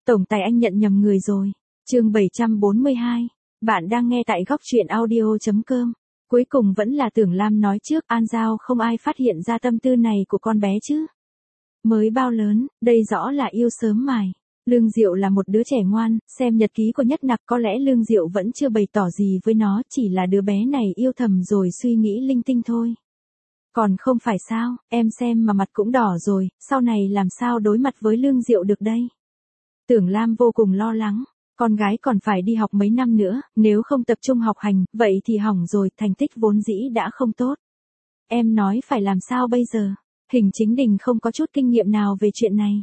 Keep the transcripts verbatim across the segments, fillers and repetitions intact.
Tổng tài anh nhận nhầm người rồi. Chương bảy trăm bốn mươi hai. Bạn đang nghe tại góc truyện audio chấm com. Cuối cùng vẫn là Tưởng Lam nói trước, An Giao không ai phát hiện ra tâm tư này của con bé chứ. Mới bao lớn, đây rõ là yêu sớm mài. Lương Diệu là một đứa trẻ ngoan, xem nhật ký của Nhất Nặc có lẽ Lương Diệu vẫn chưa bày tỏ gì với nó, chỉ là đứa bé này yêu thầm rồi suy nghĩ linh tinh thôi. Còn không phải sao, em xem mà mặt cũng đỏ rồi, sau này làm sao đối mặt với Lương Diệu được đây? Tưởng Lam vô cùng lo lắng, con gái còn phải đi học mấy năm nữa, nếu không tập trung học hành, vậy thì hỏng rồi, thành tích vốn dĩ đã không tốt. Em nói phải làm sao bây giờ? Hình Chính Đình không có chút kinh nghiệm nào về chuyện này.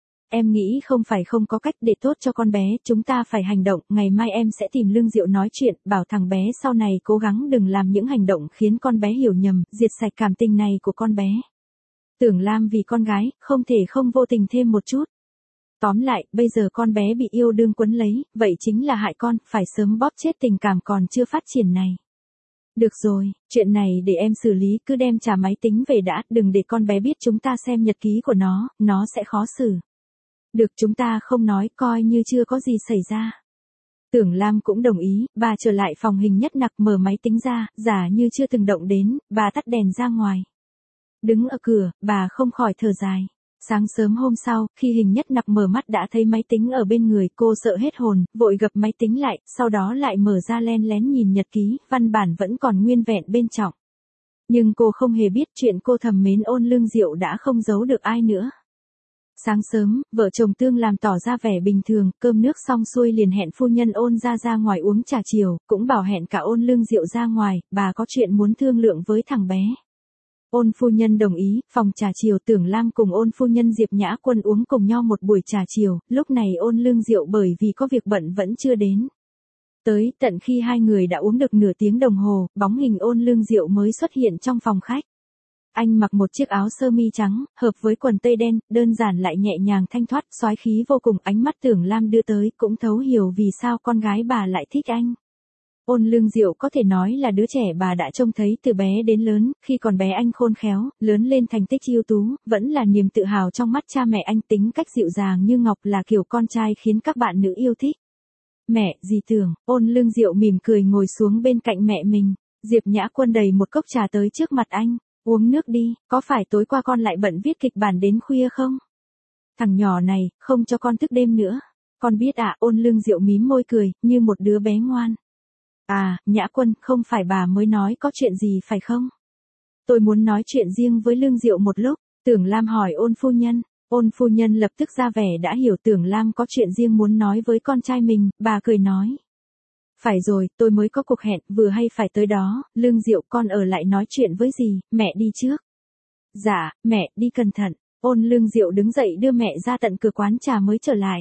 Em nghĩ không phải không có cách để tốt cho con bé, chúng ta phải hành động, ngày mai em sẽ tìm Lương Diệu nói chuyện, bảo thằng bé sau này cố gắng đừng làm những hành động khiến con bé hiểu nhầm, diệt sạch cảm tình này của con bé. Tưởng Lam vì con gái, không thể không vô tình thêm một chút. Tóm lại, bây giờ con bé bị yêu đương quấn lấy, vậy chính là hại con, phải sớm bóp chết tình cảm còn chưa phát triển này. Được rồi, chuyện này để em xử lý, cứ đem trả máy tính về đã, đừng để con bé biết chúng ta xem nhật ký của nó, nó sẽ khó xử. Được, chúng ta không nói, coi như chưa có gì xảy ra. Tưởng Lam cũng đồng ý, bà trở lại phòng Hình Nhất Nặc mở máy tính ra, giả như chưa từng động đến, bà tắt đèn ra ngoài. Đứng ở cửa, bà không khỏi thở dài. Sáng sớm hôm sau, khi Hình Nhất Nặc mở mắt đã thấy máy tính ở bên người, cô sợ hết hồn, vội gập máy tính lại, sau đó lại mở ra len lén nhìn nhật ký, văn bản vẫn còn nguyên vẹn bên trong. Nhưng cô không hề biết chuyện cô thầm mến Ôn Lương Diệu đã không giấu được ai nữa. Sáng sớm, vợ chồng Tương làm tỏ ra vẻ bình thường, cơm nước xong xuôi liền hẹn phu nhân Ôn ra ra ngoài uống trà chiều, cũng bảo hẹn cả Ôn Lương Diệu ra ngoài, bà có chuyện muốn thương lượng với thằng bé. Ôn phu nhân đồng ý, phòng trà chiều Tưởng Lam cùng Ôn phu nhân Diệp Nhã Quân uống cùng nhau một buổi trà chiều, lúc này Ôn Lương Diệu bởi vì có việc bận vẫn chưa đến. Tới tận khi hai người đã uống được nửa tiếng đồng hồ, bóng hình Ôn Lương Diệu mới xuất hiện trong phòng khách. Anh mặc một chiếc áo sơ mi trắng, hợp với quần tây đen, đơn giản lại nhẹ nhàng thanh thoát, soái khí vô cùng, ánh mắt Tưởng Lam đưa tới, cũng thấu hiểu vì sao con gái bà lại thích anh. Ôn Lương Diệu có thể nói là đứa trẻ bà đã trông thấy từ bé đến lớn, khi còn bé anh khôn khéo, lớn lên thành tích ưu tú, vẫn là niềm tự hào trong mắt cha mẹ anh, tính cách dịu dàng như ngọc là kiểu con trai khiến các bạn nữ yêu thích. Mẹ, dì Tưởng, Ôn Lương Diệu mỉm cười ngồi xuống bên cạnh mẹ mình, Diệp Nhã Quân đầy một cốc trà tới trước mặt anh, uống nước đi, có phải tối qua con lại bận viết kịch bản đến khuya không? Thằng nhỏ này, không cho con thức đêm nữa. Con biết ạ, Ôn Lương Diệu mím môi cười, như một đứa bé ngoan. À, Nhã Quân, không phải bà mới nói có chuyện gì phải không? Tôi muốn nói chuyện riêng với Lương Diệu một lúc, Tưởng Lam hỏi Ôn phu nhân. Ôn phu nhân lập tức ra vẻ đã hiểu Tưởng Lam có chuyện riêng muốn nói với con trai mình, bà cười nói. Phải rồi, tôi mới có cuộc hẹn, vừa hay phải tới đó, Lương Diệu con ở lại nói chuyện với dì, mẹ đi trước. Dạ, mẹ, đi cẩn thận. Ôn Lương Diệu đứng dậy đưa mẹ ra tận cửa quán trà mới trở lại.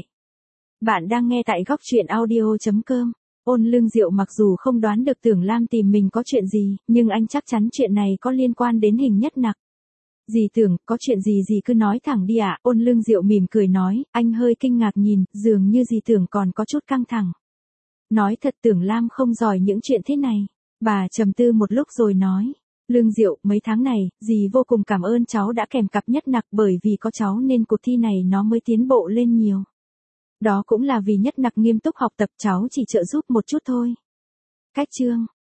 Bạn đang nghe tại góc truyện audio chấm com. Ôn Lương Diệu mặc dù không đoán được Tưởng Lam tìm mình có chuyện gì, nhưng anh chắc chắn chuyện này có liên quan đến Hình Nhất Nặc. Dì Tưởng, có chuyện gì dì cứ nói thẳng đi ạ. Ôn Lương Diệu mỉm cười nói, anh hơi kinh ngạc nhìn, dường như dì Tưởng còn có chút căng thẳng. Nói thật Tưởng Lam không giỏi những chuyện thế này. Bà trầm tư một lúc rồi nói. Lương Diệu, mấy tháng này, dì vô cùng cảm ơn cháu đã kèm cặp Nhất Nặc, bởi vì có cháu nên cuộc thi này nó mới tiến bộ lên nhiều. Đó cũng là vì Nhất Nặc nghiêm túc học tập, cháu chỉ trợ giúp một chút thôi. Cách chương.